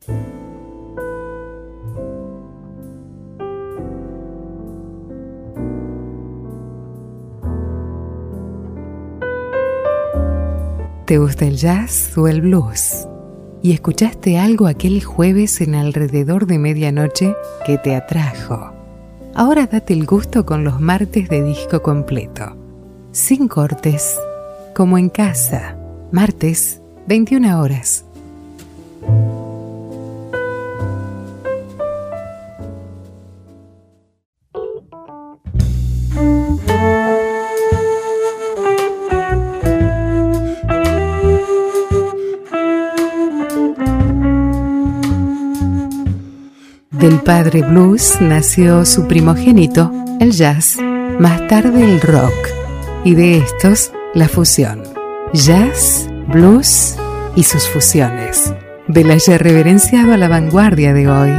¿Te gusta el jazz o el blues? ¿Y escuchaste algo aquel jueves en alrededor de medianoche que te atrajo? Ahora date el gusto con los martes de disco completo. Sin cortes, como en casa. Martes, 21 horas. Del padre blues nació su primogénito, el jazz, más tarde el rock, y de estos, la fusión. Jazz, blues y sus fusiones. De la ya reverenciado a la vanguardia de hoy.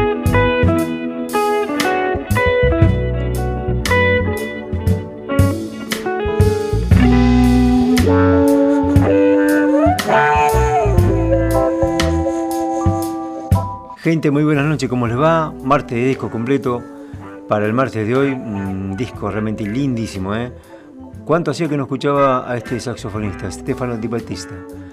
Gente, muy buenas noches, ¿cómo les va? Martes de disco completo. Para el martes de hoy, un disco realmente lindísimo, ¿eh? ¿Cuánto hacía que no escuchaba a este saxofonista, Stefano Di Battista?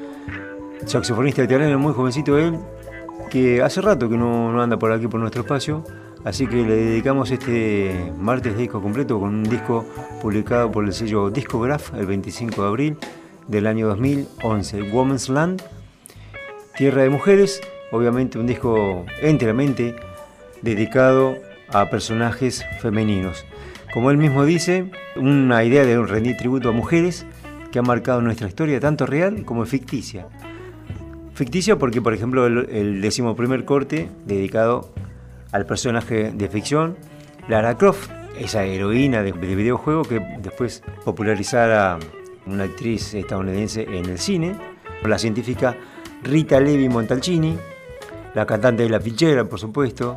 Saxofonista italiano, muy jovencito él, que hace rato que no anda por aquí, por nuestro espacio. Así que le dedicamos este martes de disco completo con un disco publicado por el sello Discograph el 25 de abril del año 2011. Woman's Land, Tierra de Mujeres. Obviamente un disco enteramente dedicado a personajes femeninos. Como él mismo dice, una idea de rendir tributo a mujeres que han marcado nuestra historia, tanto real como ficticia. Ficticia porque, por ejemplo, el 11º corte dedicado al personaje de ficción, Lara Croft, esa heroína de videojuego que después popularizara una actriz estadounidense en el cine, la científica Rita Levi Montalcini, la cantante de La Fichera, por supuesto,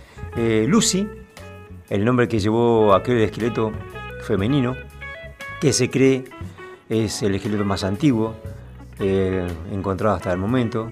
Lucy, el nombre que llevó aquel esqueleto femenino, que se cree es el esqueleto más antiguo encontrado hasta el momento.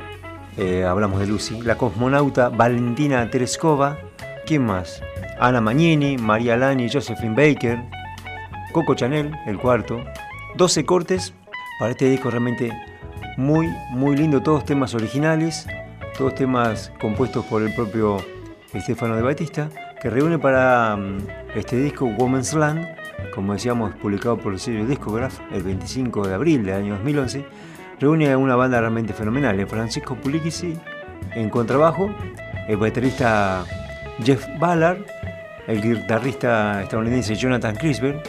Hablamos de Lucy, la cosmonauta Valentina Tereskova, ¿quién más? Anna Magnini, María Lani, Josephine Baker, Coco Chanel, el cuarto. 12 cortes para este disco realmente muy, muy lindo, todos temas originales. Todos temas compuestos por el propio Stefano Di Battista, que reúne para este disco Woman's Land, como decíamos, publicado por el sello Discograph el 25 de abril del año 2011, reúne a una banda realmente fenomenal: Francisco Puglisi en contrabajo, el baterista Jeff Ballard, el guitarrista estadounidense Jonathan Crisberg,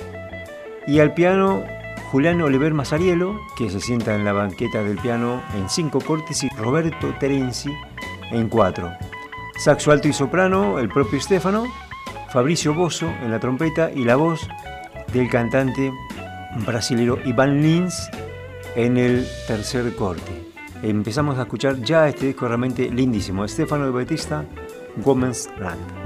y al piano Julián Oliver Masariello, que se sienta en la banqueta del piano en 5 cortes, y Roberto Terenzi en 4. Saxo alto y soprano, el propio Stefano, Fabricio Bosso en la trompeta y la voz del cantante brasilero Ivan Lins en el tercer corte. Empezamos a escuchar ya este disco realmente lindísimo, Stefano Di Battista, Woman's Land.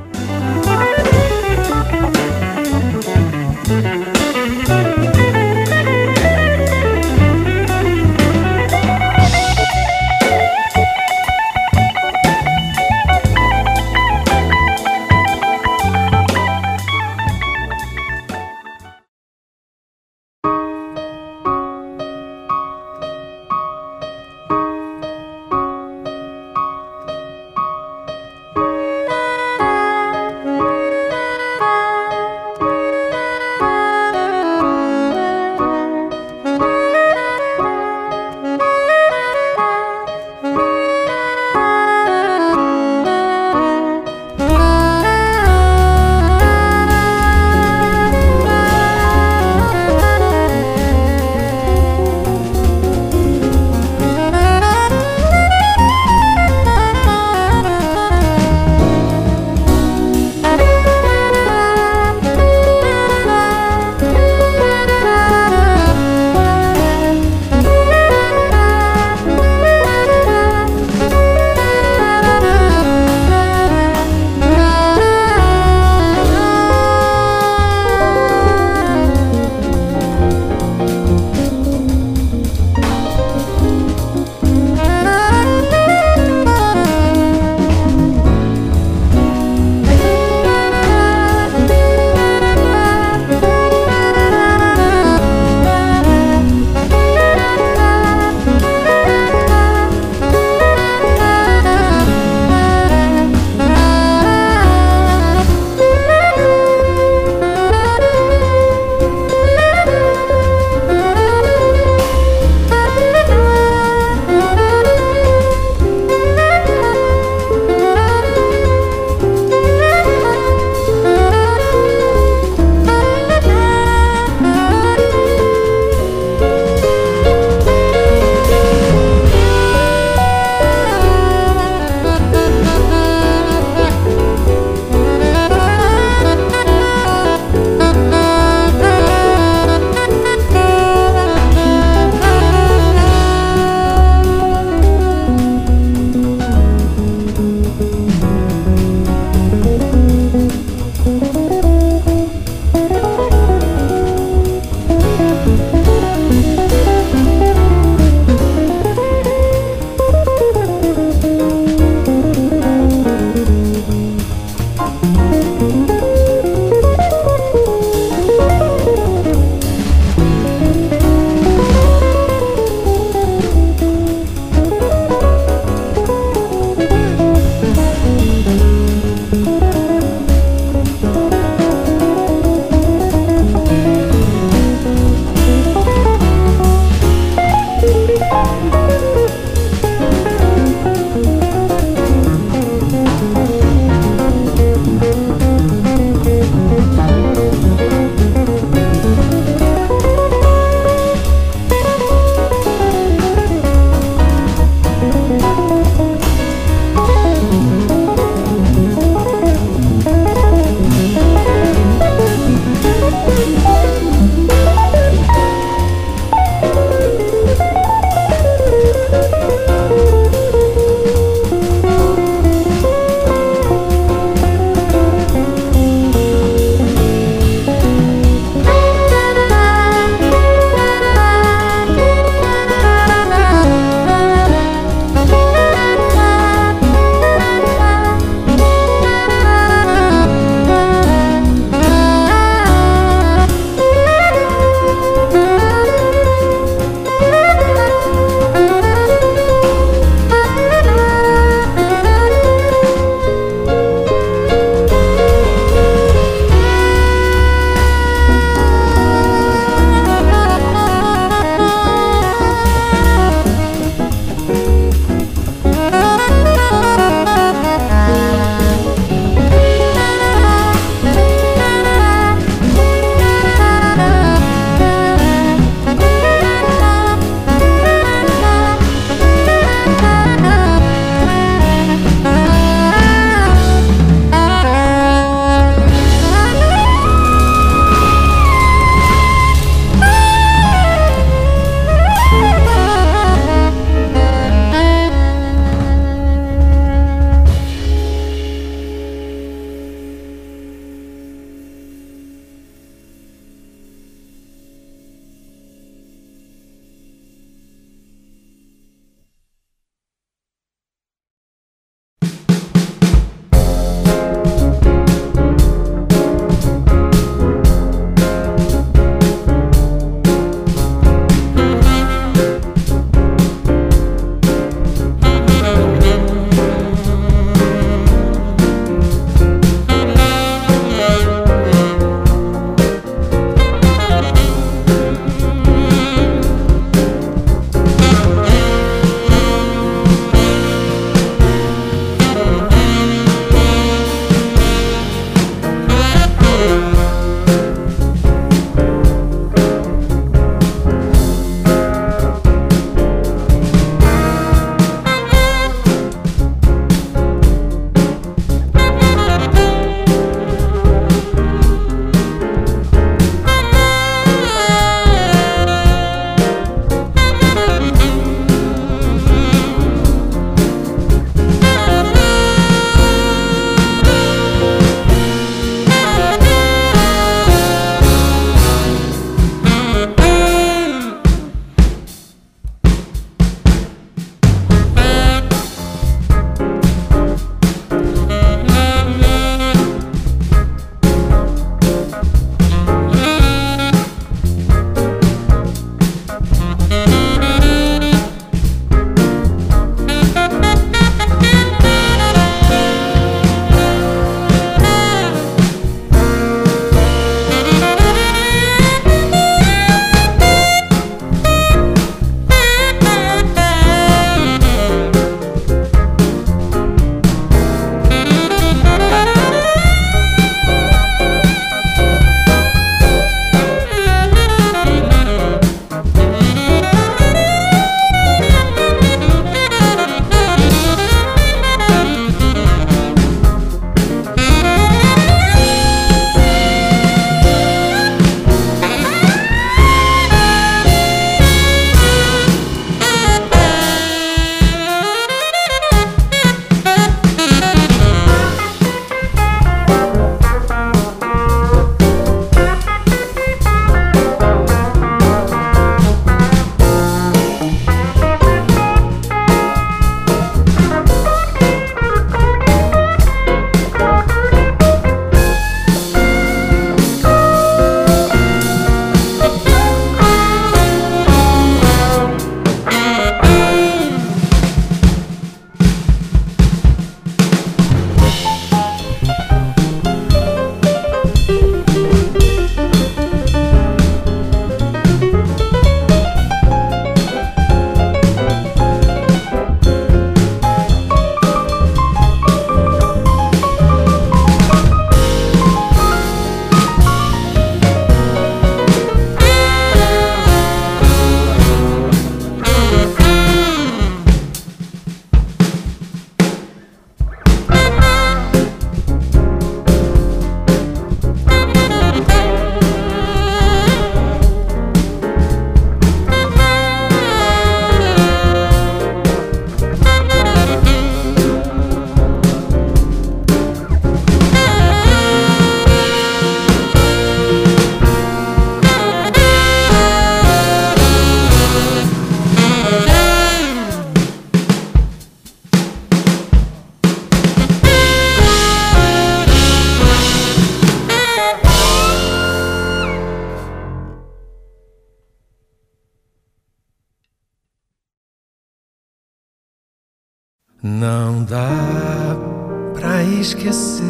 Não dá pra esquecer.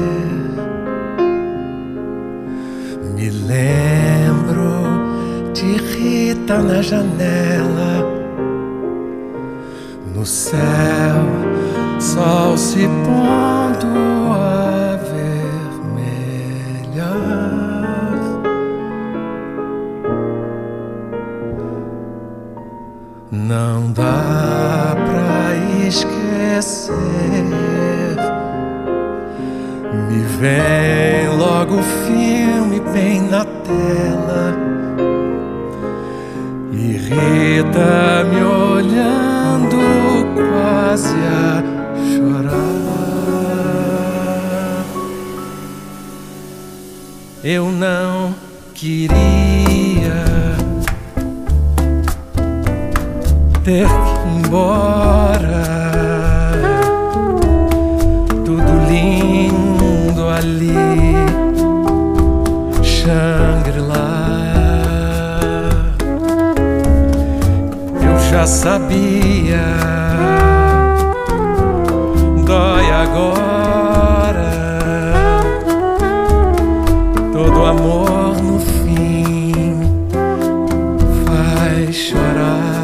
Me lembro de Rita na janela, no céu, sol se pondo a vermelhar. Não dá pra esquecer. Me vem logo o filme bem na tela e Rita me olhando quase a chorar. Eu não queria ter que ir embora. Tudo lindo ali, Shangri-La. Eu já sabia, dói agora. Todo amor no fim faz chorar.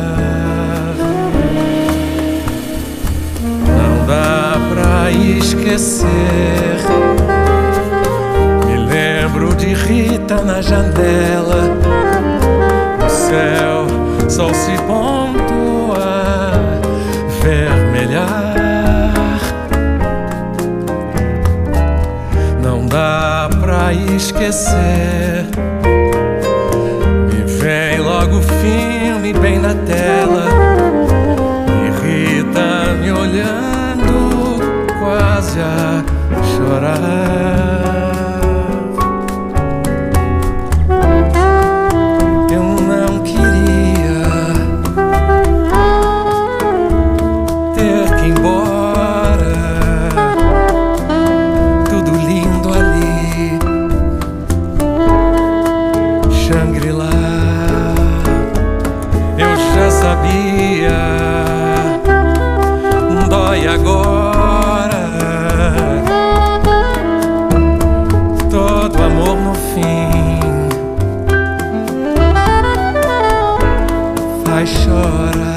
Esquecer. Me lembro de Rita na janela, no céu, sol se pondo a vermelhar. Não dá pra esquecer. Me vem logo o filme bem na tela e Rita me olhando quase a chorar. Eu não queria ter que ir embora. Tudo lindo ali, Shangri-La. Eu já sabia, dói agora. Todo amor no fim faz chorar.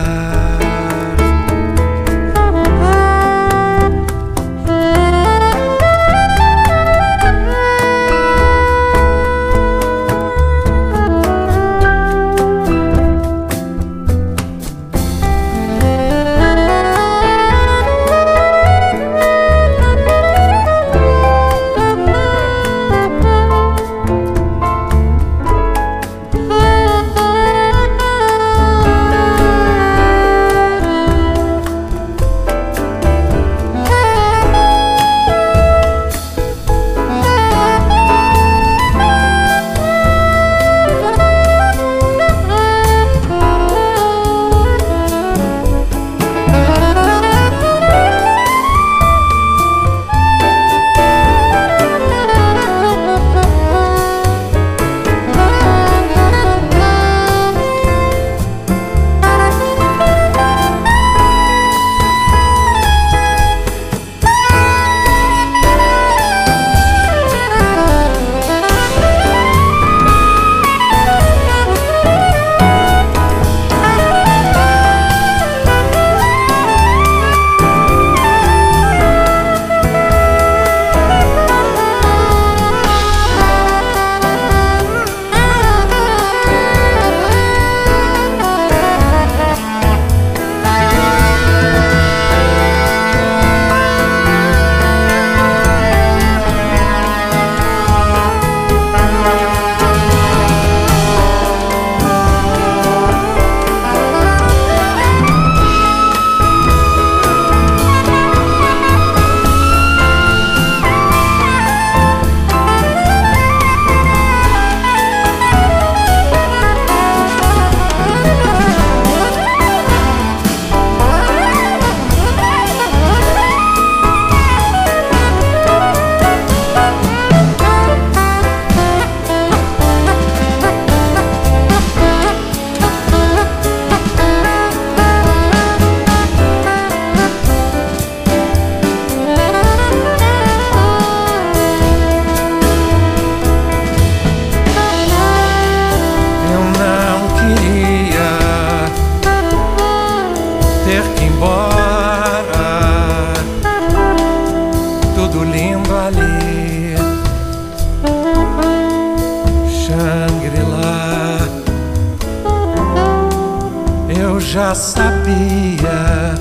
já sabia.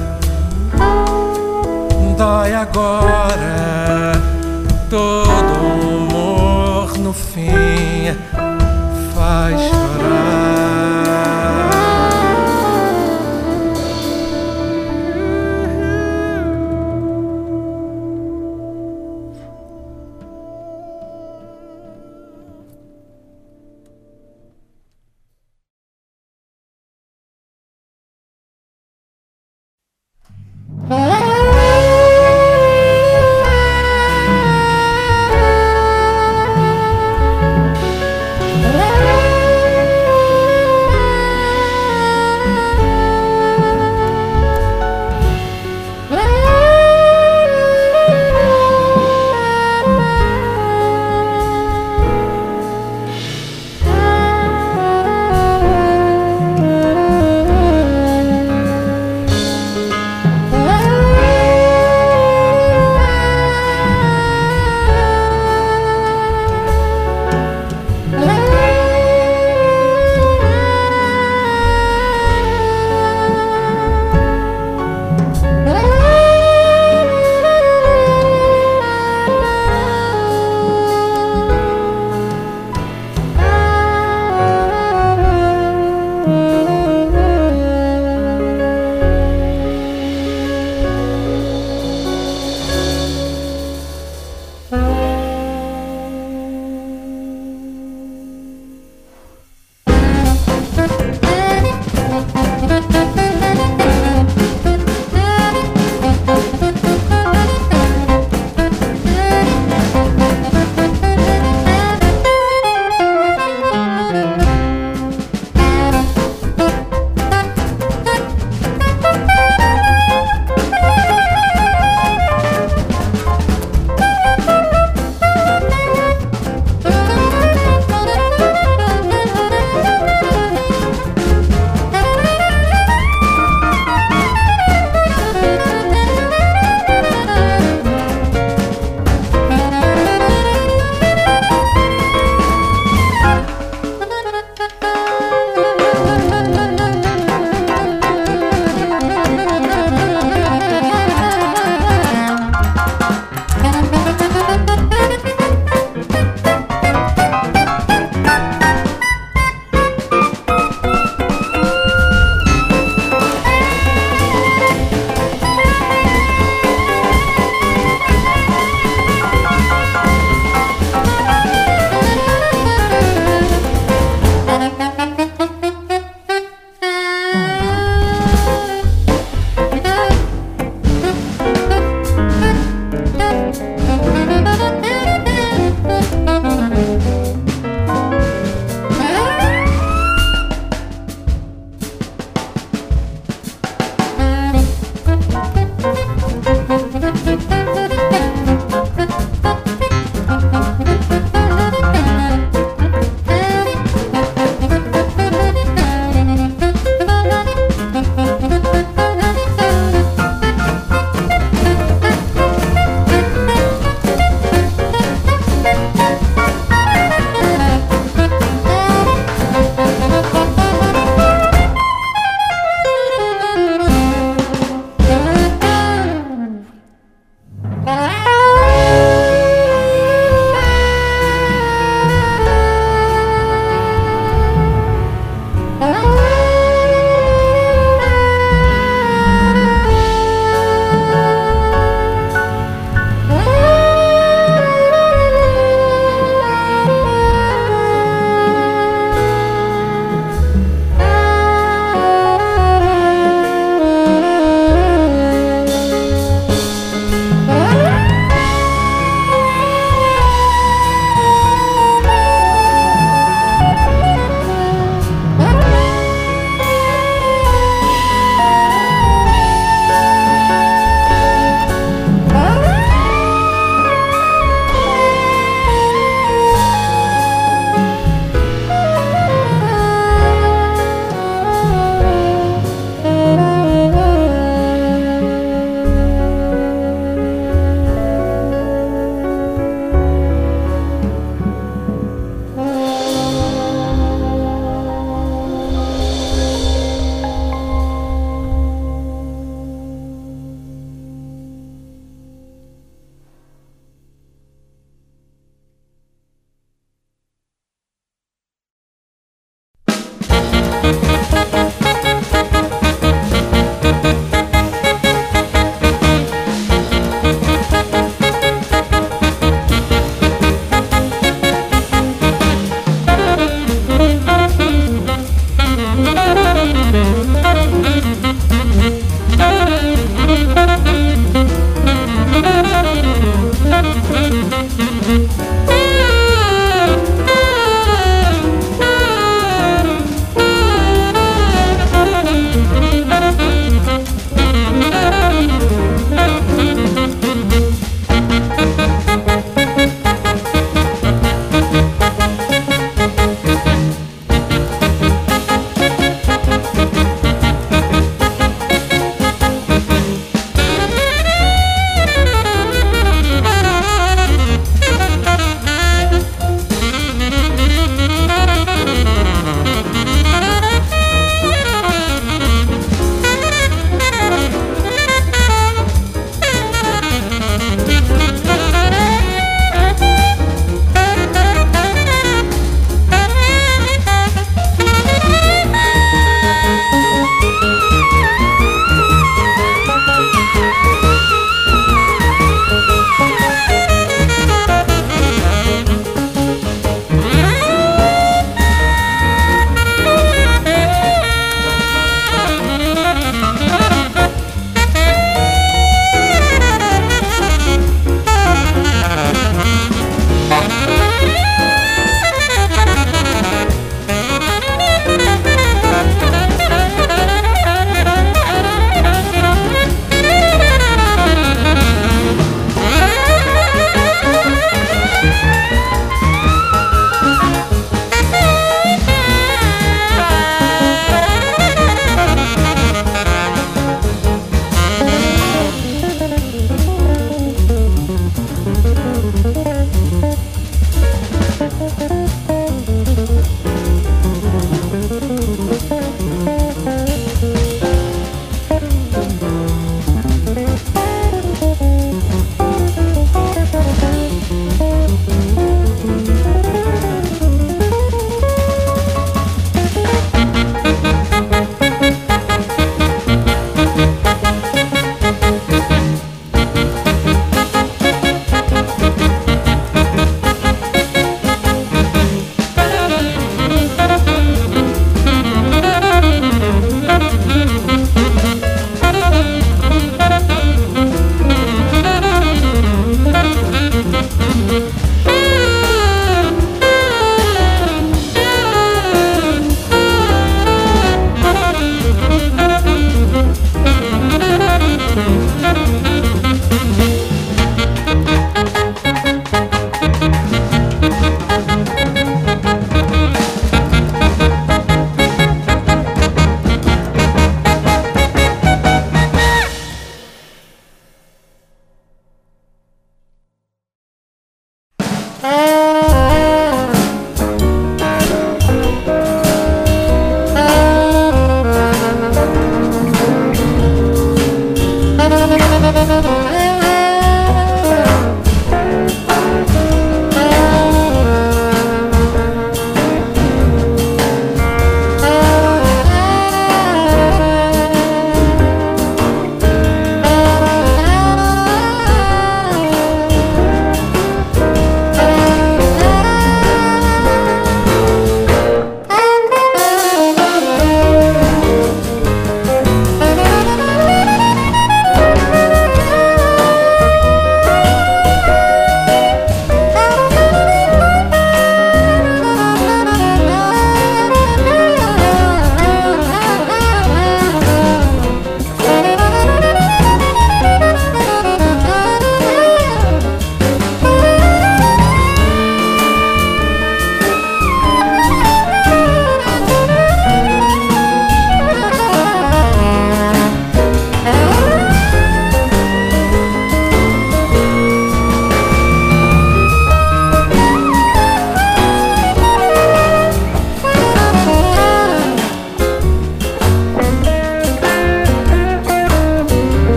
Dói agora, todo humor no fim faz chorar.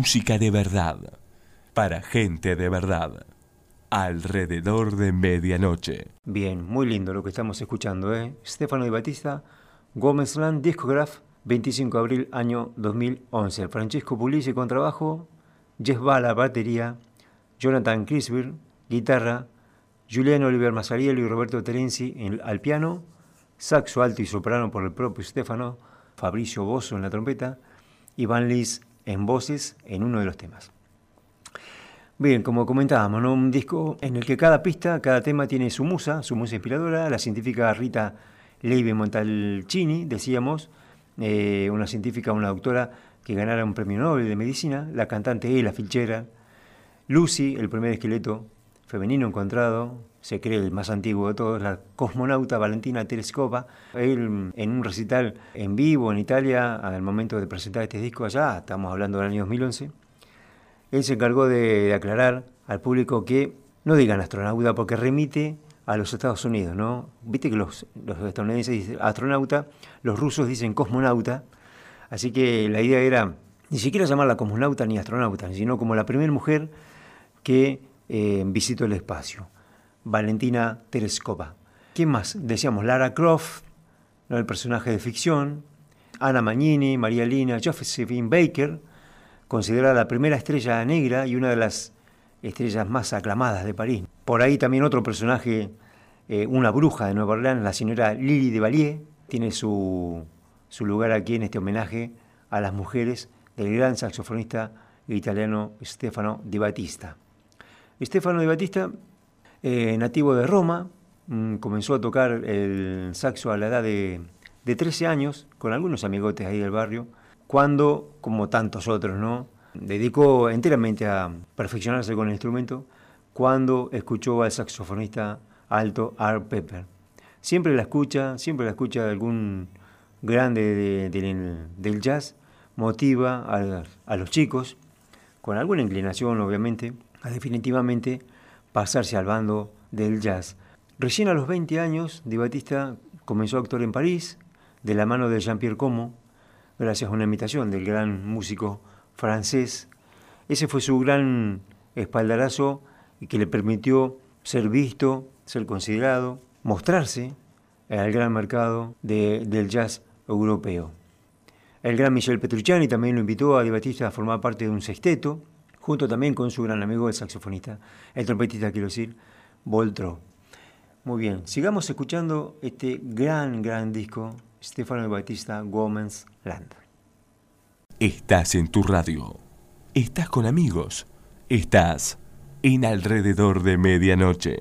Música de verdad, para gente de verdad, alrededor de medianoche. Bien, muy lindo lo que estamos escuchando, ¿eh? Stefano Di Battista, Gómez Land, Discograph, 25 de abril, año 2011. Francesco Puglisi, contrabajo, Jeff Bala, batería, Jonathan Criswell, guitarra, Juliano Oliver Mazzariello y Roberto Terenzi al piano, saxo alto y soprano por el propio Stefano, Fabricio Bosso en la trompeta, y Van Lis en voces en uno de los temas. Bien, como comentábamos, ¿no? Un disco en el que cada pista, cada tema tiene su musa inspiradora, la científica Rita Levi Montalcini, decíamos, una científica, una doctora que ganara un premio Nobel de Medicina, la cantante Ella Fitzgerald, Lucy, el primer esqueleto femenino encontrado, se cree el más antiguo de todos, la cosmonauta Valentina Tereskova. Él, en un recital en vivo en Italia, al momento de presentar este disco allá, estamos hablando del año 2011, él se encargó de aclarar al público que no digan astronauta porque remite a los Estados Unidos, ¿no? Viste que los estadounidenses dicen astronauta, los rusos dicen cosmonauta, así que la idea era ni siquiera llamarla cosmonauta ni astronauta, sino como la primera mujer que visitó el espacio, Valentina Tereskova. ¿Quién más? Decíamos Lara Croft, ¿no? El personaje de ficción, Anna Magnini, María Lina, Josephine Baker, considerada la primera estrella negra y una de las estrellas más aclamadas de París. Por ahí también otro personaje, una bruja de Nueva Orleans, la señora Lili de Valier, tiene su lugar aquí en este homenaje a las mujeres del gran saxofonista italiano Stefano Di Battista. Stefano Di Battista, nativo de Roma, comenzó a tocar el saxo a la edad de 13 años, con algunos amigotes ahí del barrio, cuando, como tantos otros, ¿no?, dedicó enteramente a perfeccionarse con el instrumento, cuando escuchó al saxofonista alto Art Pepper. Siempre la escucha de algún grande del jazz, motiva a los chicos, con alguna inclinación obviamente, a definitivamente pasarse al bando del jazz. Recién a los 20 años, Di Battista comenzó a actuar en París, de la mano de Jean-Pierre Como, gracias a una invitación del gran músico francés. Ese fue su gran espaldarazo y que le permitió ser visto, ser considerado, mostrarse al gran mercado del jazz europeo. El gran Michel Petrucciani también lo invitó a Di Battista a formar parte de un sexteto, junto también con su gran amigo el saxofonista, el trompetista, quiero decir, Boltró. Muy bien, sigamos escuchando este gran disco, Stefano Di Battista, Gómez Land. Estás en tu radio, estás con amigos, estás en alrededor de medianoche.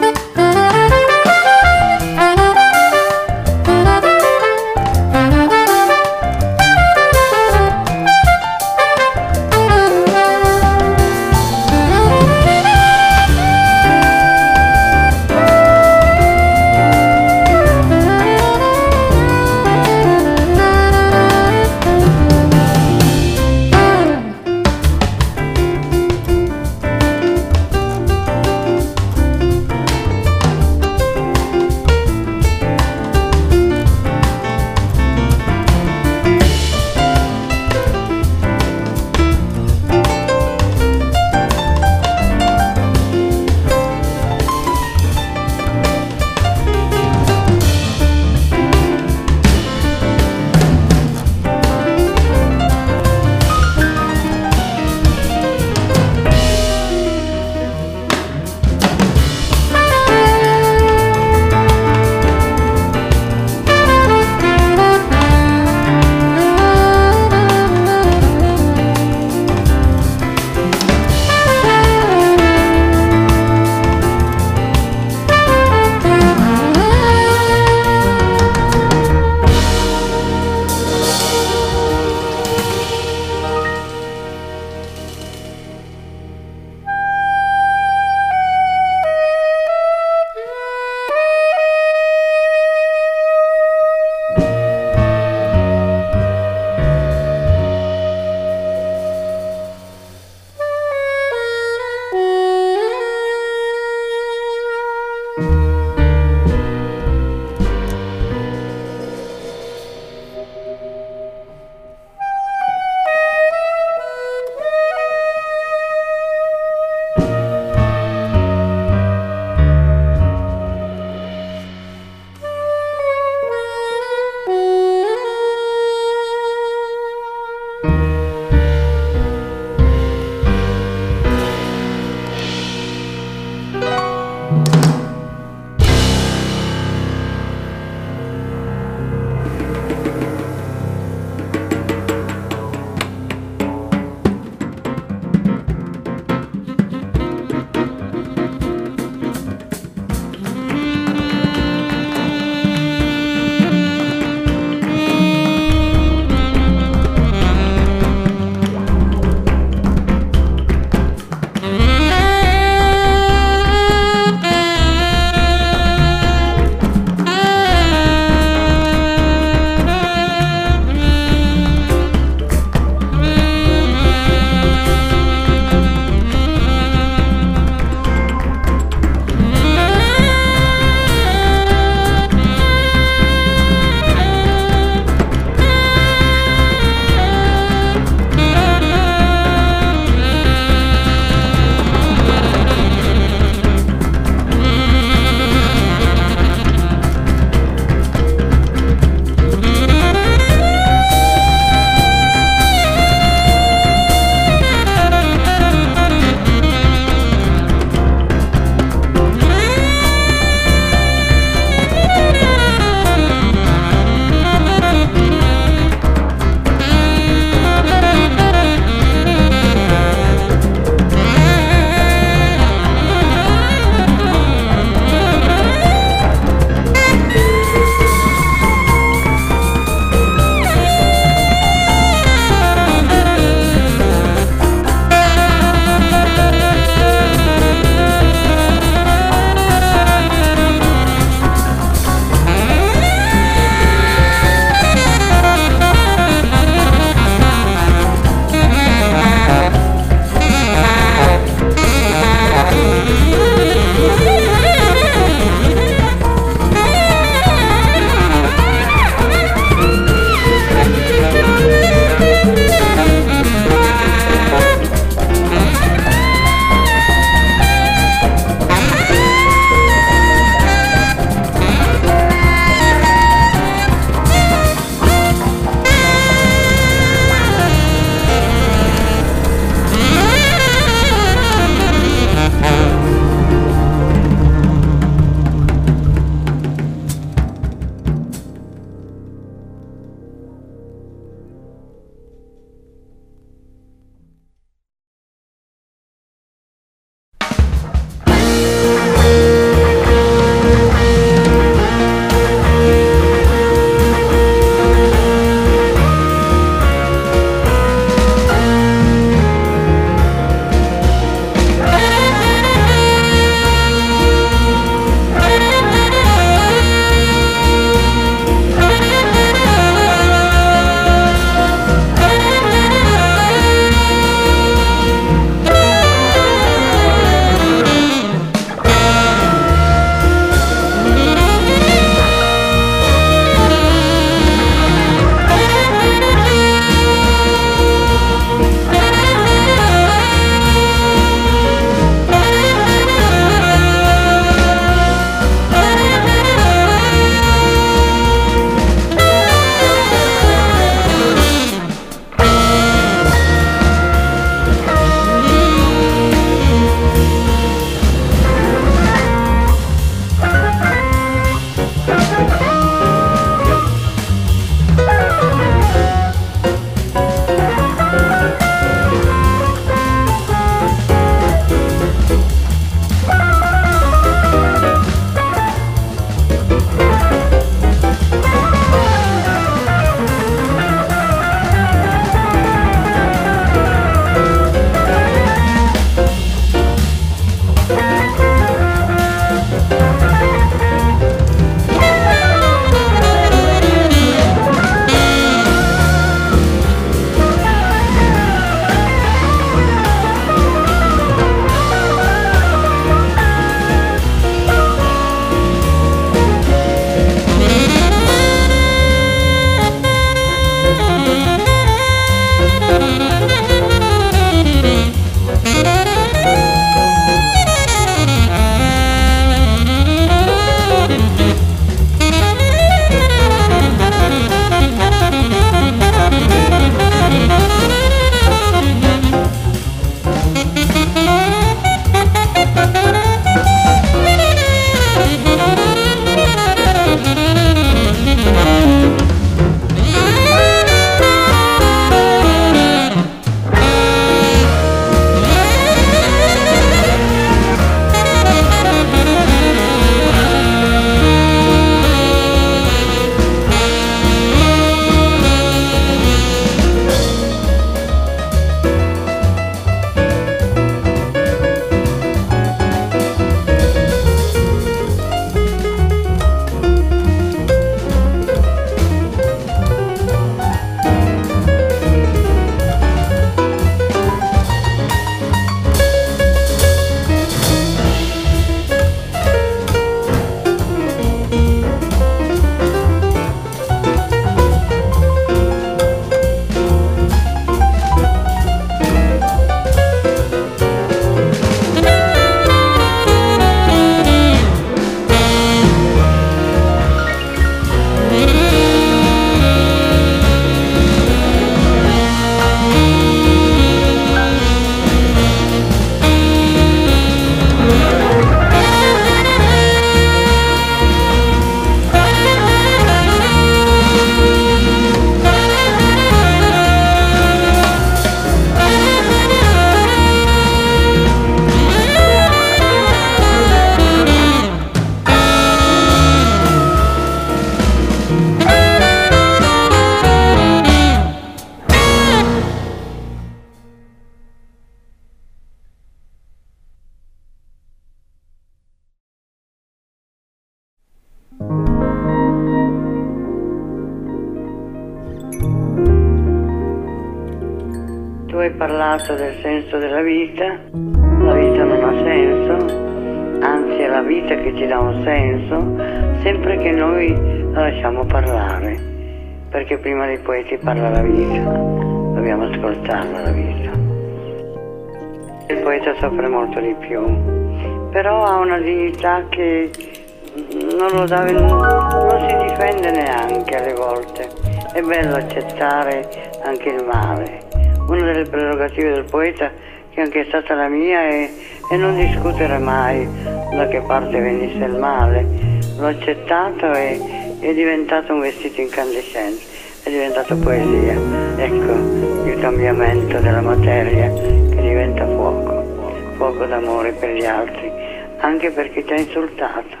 hai parlato del senso della vita. La vita non ha senso, anzi è la vita che ci dà un senso, sempre che noi la lasciamo parlare, perché prima dei poeti parla la vita, dobbiamo ascoltarla la vita. Il poeta soffre molto di più, però ha una dignità che non si difende neanche alle volte. È bello accettare anche il male. Una delle prerogative del poeta, che anche è stata la mia, è non discutere mai da che parte venisse il male. L'ho accettato e è diventato un vestito incandescente, è diventato poesia. Ecco il cambiamento della materia che diventa fuoco, fuoco d'amore per gli altri, anche per chi ti ha insultato.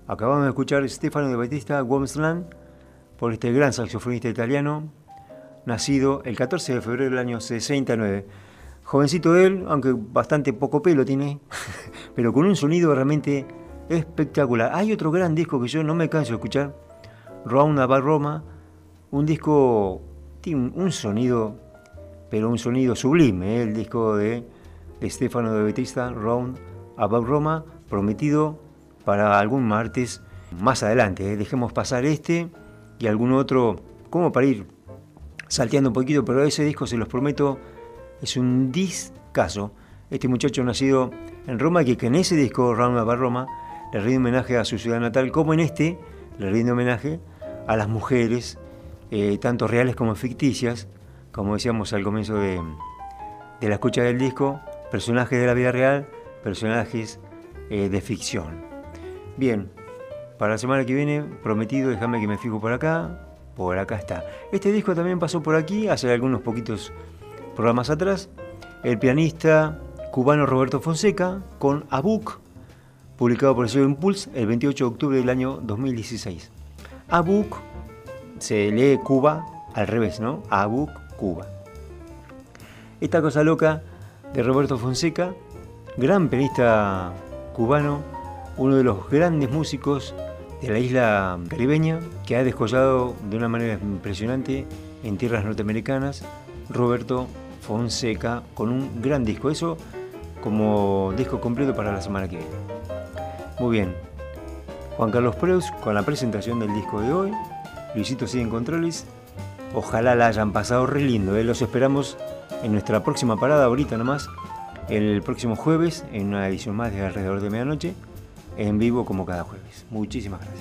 Acabamos de escuchar Stefano de Battista Guamslan por este gran saxofonista italiano, nacido el 14 de febrero del año 69. Jovencito él, aunque bastante poco pelo tiene, pero con un sonido realmente espectacular. Hay otro gran disco que yo no me canso de escuchar, Round About Roma, un disco, tiene un sonido, pero un sonido sublime, el disco de Stefano de Battista, Round About Roma, prometido para algún martes más adelante. Dejemos pasar este y algún otro, como para ir salteando un poquito, pero ese disco, se los prometo, es un discazo. Este muchacho nacido en Roma, que en ese disco, Round About Roma, le rinde homenaje a su ciudad natal, como en este le rinde homenaje a las mujeres, tanto reales como ficticias, como decíamos al comienzo de la escucha del disco, personajes de la vida real, personajes de ficción. Bien, para la semana que viene, prometido, déjame que me fijo por acá está. Este disco también pasó por aquí hace algunos poquitos programas atrás, el pianista cubano Roberto Fonseca con Abuk, publicado por el sello Impulse el 28 de octubre del año 2016. Abuk se lee Cuba al revés, ¿no? Abuk, Cuba. Esta cosa loca de Roberto Fonseca, gran pianista cubano, uno de los grandes músicos de la isla caribeña, que ha descollado de una manera impresionante en tierras norteamericanas. Roberto Fonseca con un gran disco, eso como disco completo para la semana que viene. Muy bien, Juan Carlos Preus con la presentación del disco de hoy. Luisito sigue en controles. Ojalá la hayan pasado re lindo, Los esperamos en nuestra próxima parada, ahorita nomás, el próximo jueves, en una edición más de Alrededor de Medianoche, en vivo como cada jueves. Muchísimas gracias.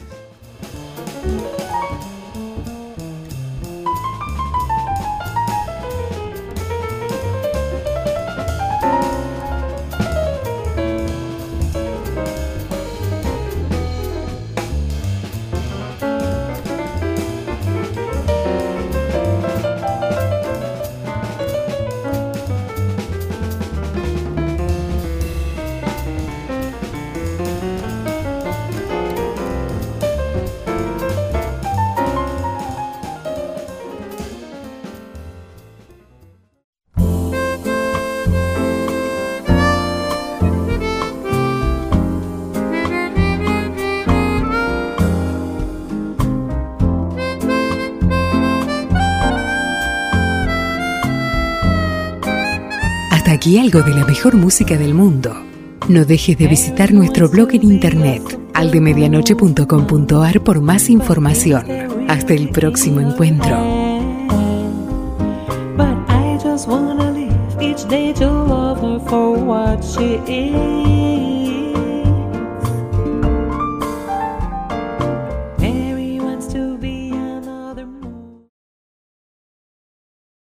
Aquí algo de la mejor música del mundo. No dejes de visitar nuestro blog en internet, aldemedianoche.com.ar, por más información. Hasta el próximo encuentro. But I just wanna live each day to love her for what she is.